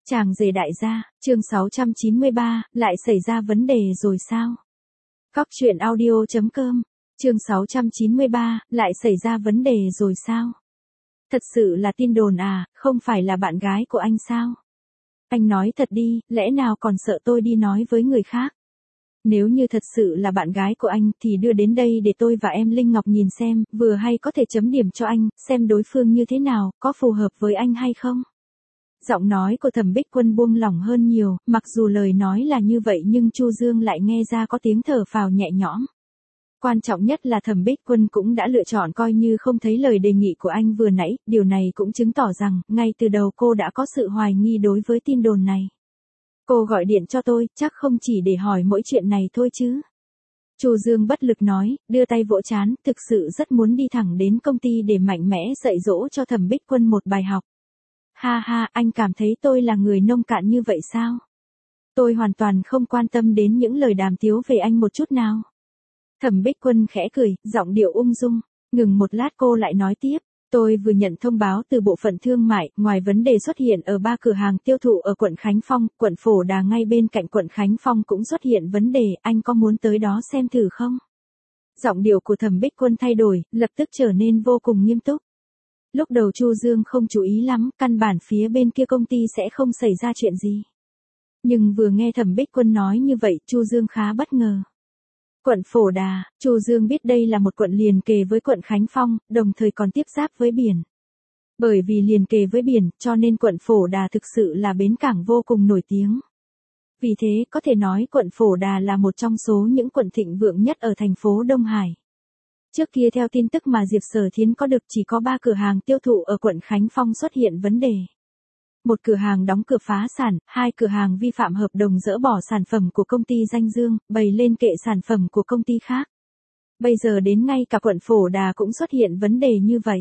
Chàng rể đại gia, chương 693, lại xảy ra vấn đề rồi sao? Cóc truyện audio.com, chương 693, lại xảy ra vấn đề rồi sao? Thật sự là tin đồn à, không phải là bạn gái của anh sao? Anh nói thật đi, lẽ nào còn sợ tôi đi nói với người khác? Nếu như thật sự là bạn gái của anh thì đưa đến đây để tôi và em Linh Ngọc nhìn xem, vừa hay có thể chấm điểm cho anh, xem đối phương như thế nào, có phù hợp với anh hay không? Giọng nói của Thẩm Bích Quân buông lỏng hơn nhiều, mặc dù lời nói là như vậy nhưng Chu Dương lại nghe ra có tiếng thở phào nhẹ nhõm. Quan trọng nhất là Thẩm Bích Quân cũng đã lựa chọn coi như không thấy lời đề nghị của anh vừa nãy, điều này cũng chứng tỏ rằng, ngay từ đầu cô đã có sự hoài nghi đối với tin đồn này. Cô gọi điện cho tôi, chắc không chỉ để hỏi mỗi chuyện này thôi chứ. Chu Dương bất lực nói, đưa tay vỗ trán, thực sự rất muốn đi thẳng đến công ty để mạnh mẽ dạy dỗ cho Thẩm Bích Quân một bài học. Ha ha, anh cảm thấy tôi là người nông cạn như vậy sao? Tôi hoàn toàn không quan tâm đến những lời đàm tiếu về anh một chút nào. Thẩm Bích Quân khẽ cười, giọng điệu ung dung. Ngừng một lát cô lại nói tiếp. Tôi vừa nhận thông báo từ bộ phận thương mại, ngoài vấn đề xuất hiện ở 3 cửa hàng tiêu thụ ở quận Khánh Phong, quận Phổ Đà ngay bên cạnh quận Khánh Phong cũng xuất hiện vấn đề, anh có muốn tới đó xem thử không? Giọng điệu của Thẩm Bích Quân thay đổi, lập tức trở nên vô cùng nghiêm túc. Lúc đầu Chu Dương không chú ý lắm, căn bản phía bên kia công ty sẽ không xảy ra chuyện gì. Nhưng vừa nghe Thẩm Bích Quân nói như vậy, Chu Dương khá bất ngờ. Quận Phổ Đà, Chu Dương biết đây là một quận liền kề với quận Khánh Phong, đồng thời còn tiếp giáp với biển. Bởi vì liền kề với biển, cho nên quận Phổ Đà thực sự là bến cảng vô cùng nổi tiếng. Vì thế, có thể nói quận Phổ Đà là một trong số những quận thịnh vượng nhất ở thành phố Đông Hải. Trước kia theo tin tức mà Diệp Sở Thiến có được chỉ có 3 cửa hàng tiêu thụ ở quận Khánh Phong xuất hiện vấn đề. Một cửa hàng đóng cửa phá sản, 2 cửa hàng vi phạm hợp đồng dỡ bỏ sản phẩm của công ty Danh Dương, bày lên kệ sản phẩm của công ty khác. Bây giờ đến ngay cả quận Phổ Đà cũng xuất hiện vấn đề như vậy.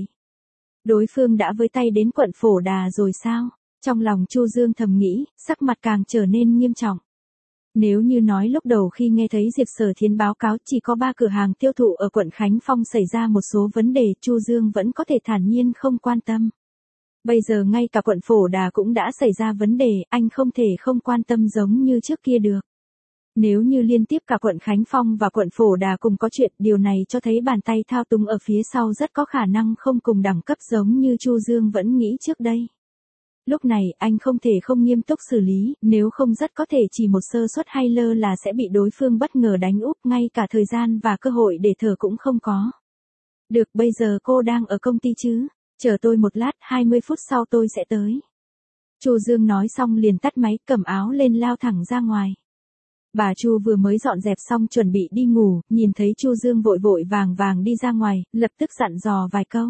Đối phương đã với tay đến quận Phổ Đà rồi sao? Trong lòng Chu Dương thầm nghĩ, sắc mặt càng trở nên nghiêm trọng. Nếu như nói lúc đầu khi nghe thấy Diệp Sở Thiến báo cáo chỉ có 3 cửa hàng tiêu thụ ở quận Khánh Phong xảy ra một số vấn đề, Chu Dương vẫn có thể thản nhiên không quan tâm. Bây giờ ngay cả quận Phổ Đà cũng đã xảy ra vấn đề, anh không thể không quan tâm giống như trước kia được. Nếu như liên tiếp cả quận Khánh Phong và quận Phổ Đà cùng có chuyện, điều này cho thấy bàn tay thao túng ở phía sau rất có khả năng không cùng đẳng cấp giống như Chu Dương vẫn nghĩ trước đây. Lúc này, anh không thể không nghiêm túc xử lý, nếu không rất có thể chỉ một sơ suất hay lơ là sẽ bị đối phương bất ngờ đánh úp, ngay cả thời gian và cơ hội để thở cũng không có. Được, bây giờ cô đang ở công ty chứ? Chờ tôi một lát, 20 phút sau tôi sẽ tới. Chu Dương nói xong liền tắt máy, cầm áo lên lao thẳng ra ngoài. Bà Chu vừa mới dọn dẹp xong chuẩn bị đi ngủ, nhìn thấy Chu Dương vội vội vàng vàng đi ra ngoài, lập tức dặn dò vài câu.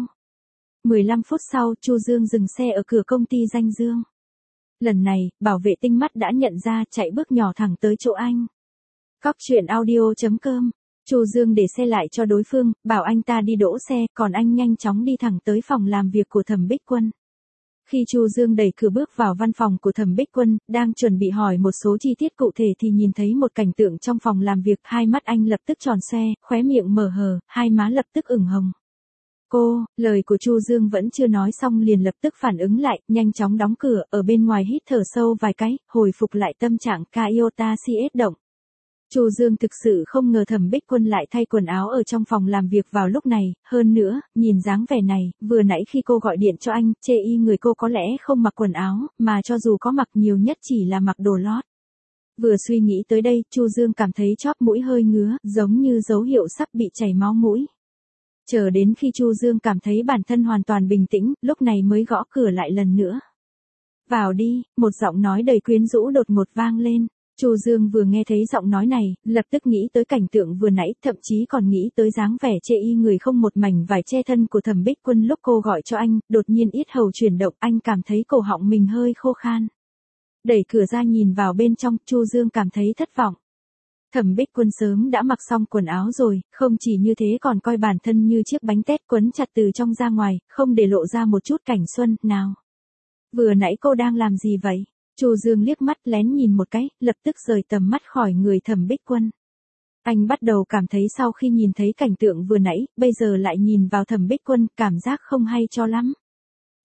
15 phút sau, Chu Dương dừng xe ở cửa công ty Danh Dương. Lần này, bảo vệ tinh mắt đã nhận ra, chạy bước nhỏ thẳng tới chỗ anh. Cóc truyện audio.com, Chu Dương để xe lại cho đối phương, bảo anh ta đi đỗ xe, còn anh nhanh chóng đi thẳng tới phòng làm việc của Thẩm Bích Quân. Khi Chu Dương đẩy cửa bước vào văn phòng của Thẩm Bích Quân, đang chuẩn bị hỏi một số chi tiết cụ thể thì nhìn thấy một cảnh tượng trong phòng làm việc, hai mắt anh lập tức tròn xoe, khóe miệng mở hờ, hai má lập tức ửng hồng. Cô, lời của Chu Dương vẫn chưa nói xong liền lập tức phản ứng lại, nhanh chóng đóng cửa, ở bên ngoài hít thở sâu vài cái, hồi phục lại tâm trạng Iota CS động. Chu Dương thực sự không ngờ Thẩm Bích Quân lại thay quần áo ở trong phòng làm việc vào lúc này, hơn nữa, nhìn dáng vẻ này, vừa nãy khi cô gọi điện cho anh, chê y người cô có lẽ không mặc quần áo, mà cho dù có mặc nhiều nhất chỉ là mặc đồ lót. Vừa suy nghĩ tới đây, Chu Dương cảm thấy chóp mũi hơi ngứa, giống như dấu hiệu sắp bị chảy máu mũi. Chờ đến khi Chu Dương cảm thấy bản thân hoàn toàn bình tĩnh, lúc này mới gõ cửa lại lần nữa. Vào đi, một giọng nói đầy quyến rũ đột ngột vang lên. Chu Dương vừa nghe thấy giọng nói này, lập tức nghĩ tới cảnh tượng vừa nãy, thậm chí còn nghĩ tới dáng vẻ chê y người không một mảnh vải che thân của Thẩm Bích Quân lúc cô gọi cho anh, đột nhiên yết hầu chuyển động, anh cảm thấy cổ họng mình hơi khô khan. Đẩy cửa ra nhìn vào bên trong, Chu Dương cảm thấy thất vọng. Thẩm Bích Quân sớm đã mặc xong quần áo rồi, không chỉ như thế còn coi bản thân như chiếc bánh tét quấn chặt từ trong ra ngoài, không để lộ ra một chút cảnh xuân nào. Vừa nãy cô đang làm gì vậy? Chu Dương liếc mắt lén nhìn một cái, lập tức rời tầm mắt khỏi người Thẩm Bích Quân. Anh bắt đầu cảm thấy sau khi nhìn thấy cảnh tượng vừa nãy, bây giờ lại nhìn vào Thẩm Bích Quân, cảm giác không hay cho lắm.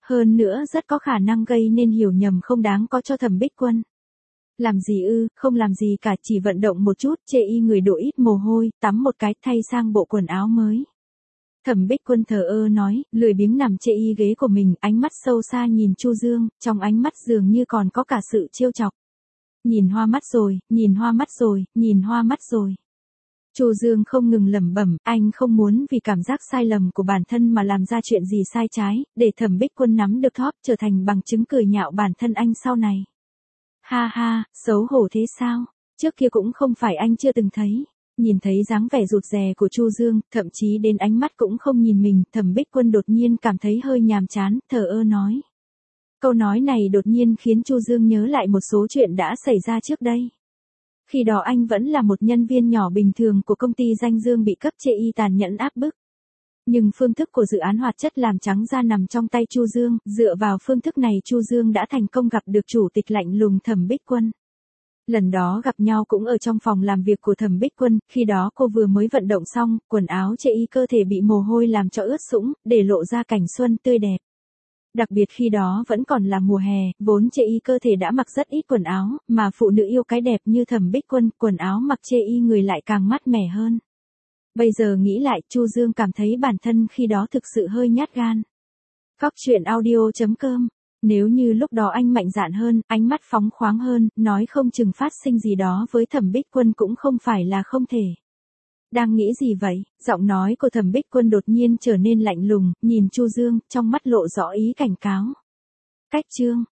Hơn nữa rất có khả năng gây nên hiểu nhầm không đáng có cho Thẩm Bích Quân. Làm gì ư, không làm gì cả, chỉ vận động một chút, chê y người đổ ít mồ hôi, tắm một cái, thay sang bộ quần áo mới. Thẩm Bích Quân thờ ơ nói, lười biếng nằm chê y ghế của mình, ánh mắt sâu xa nhìn Chu Dương, trong ánh mắt dường như còn có cả sự trêu chọc. Nhìn hoa mắt rồi, nhìn hoa mắt rồi, nhìn hoa mắt rồi. Chu Dương không ngừng lẩm bẩm, anh không muốn vì cảm giác sai lầm của bản thân mà làm ra chuyện gì sai trái, để Thẩm Bích Quân nắm được thóp trở thành bằng chứng cười nhạo bản thân anh sau này. Ha ha, xấu hổ thế sao? Trước kia cũng không phải anh chưa từng thấy. Nhìn thấy dáng vẻ rụt rè của Chu Dương, thậm chí đến ánh mắt cũng không nhìn mình, Thẩm Bích Quân đột nhiên cảm thấy hơi nhàm chán, thờ ơ nói. Câu nói này đột nhiên khiến Chu Dương nhớ lại một số chuyện đã xảy ra trước đây. Khi đó anh vẫn là một nhân viên nhỏ bình thường của công ty danh Dương bị cấp chê y tàn nhẫn áp bức. Nhưng phương thức của dự án hoạt chất làm trắng da nằm trong tay Chu Dương, dựa vào phương thức này Chu Dương đã thành công gặp được chủ tịch lạnh lùng Thẩm Bích Quân. Lần đó gặp nhau cũng ở trong phòng làm việc của Thẩm Bích Quân, khi đó cô vừa mới vận động xong, quần áo chê y cơ thể bị mồ hôi làm cho ướt sũng, để lộ ra cảnh xuân tươi đẹp. Đặc biệt khi đó vẫn còn là mùa hè, vốn chê y cơ thể đã mặc rất ít quần áo, mà phụ nữ yêu cái đẹp như Thẩm Bích Quân, quần áo mặc chê y người lại càng mát mẻ hơn. Bây giờ nghĩ lại, Chu Dương cảm thấy bản thân khi đó thực sự hơi nhát gan. Cóc truyện audio.com. Nếu như lúc đó anh mạnh dạn hơn, ánh mắt phóng khoáng hơn, nói không chừng phát sinh gì đó với Thẩm Bích Quân cũng không phải là không thể. Đang nghĩ gì vậy? Giọng nói của Thẩm Bích Quân đột nhiên trở nên lạnh lùng, nhìn Chu Dương, trong mắt lộ rõ ý cảnh cáo. Cách chương